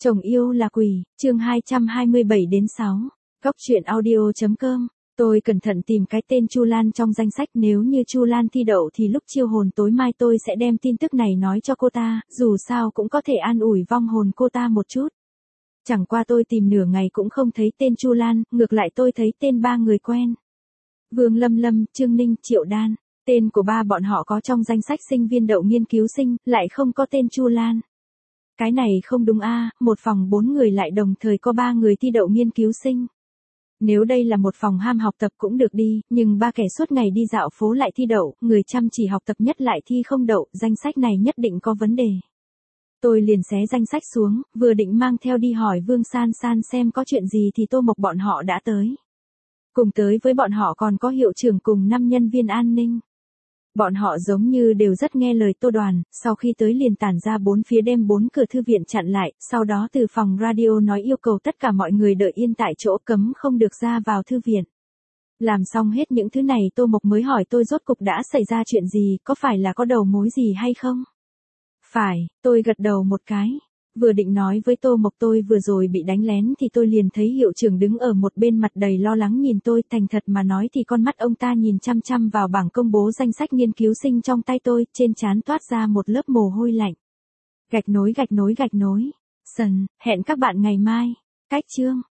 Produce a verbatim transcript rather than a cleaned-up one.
Chồng yêu là quỷ, chương hai trăm hai mươi bảy đến sáu. Góc truyện audio.com. Tôi cẩn thận tìm cái tên Chu Lan trong danh sách, nếu như Chu Lan thi đậu thì lúc chiêu hồn tối mai tôi sẽ đem tin tức này nói cho cô ta, dù sao cũng có thể an ủi vong hồn cô ta một chút. Chẳng qua tôi tìm nửa ngày cũng không thấy tên Chu Lan, ngược lại tôi thấy tên ba người quen. Vương Lâm Lâm, Trương Ninh, Triệu Đan. Tên của ba bọn họ có trong danh sách sinh viên đậu nghiên cứu sinh, lại không có tên Chu Lan. Cái này không đúng a, một phòng bốn người lại đồng thời có ba người thi đậu nghiên cứu sinh. Nếu đây là một phòng ham học tập cũng được đi, nhưng ba kẻ suốt ngày đi dạo phố lại thi đậu, người chăm chỉ học tập nhất lại thi không đậu, danh sách này nhất định có vấn đề. Tôi liền xé danh sách xuống, vừa định mang theo đi hỏi Vương San San xem có chuyện gì thì Tô Mộc bọn họ đã tới. Cùng tới với bọn họ còn có hiệu trưởng cùng năm nhân viên an ninh. Bọn họ giống như đều rất nghe lời Tô Đoàn, sau khi tới liền tản ra bốn phía đem bốn cửa thư viện chặn lại, sau đó từ phòng radio nói yêu cầu tất cả mọi người đợi yên tại chỗ, cấm không được ra vào thư viện. Làm xong hết những thứ này Tô Mộc mới hỏi tôi rốt cục đã xảy ra chuyện gì, có phải là có đầu mối gì hay không? Phải, tôi gật đầu một cái. Vừa định nói với Tô Mộc tôi vừa rồi bị đánh lén thì tôi liền thấy hiệu trưởng đứng ở một bên mặt đầy lo lắng nhìn tôi, thành thật mà nói thì con mắt ông ta nhìn chăm chăm vào bảng công bố danh sách nghiên cứu sinh trong tay tôi, trên trán toát ra một lớp mồ hôi lạnh. Gạch nối gạch nối gạch nối. Sần, hẹn các bạn ngày mai. Cách chương.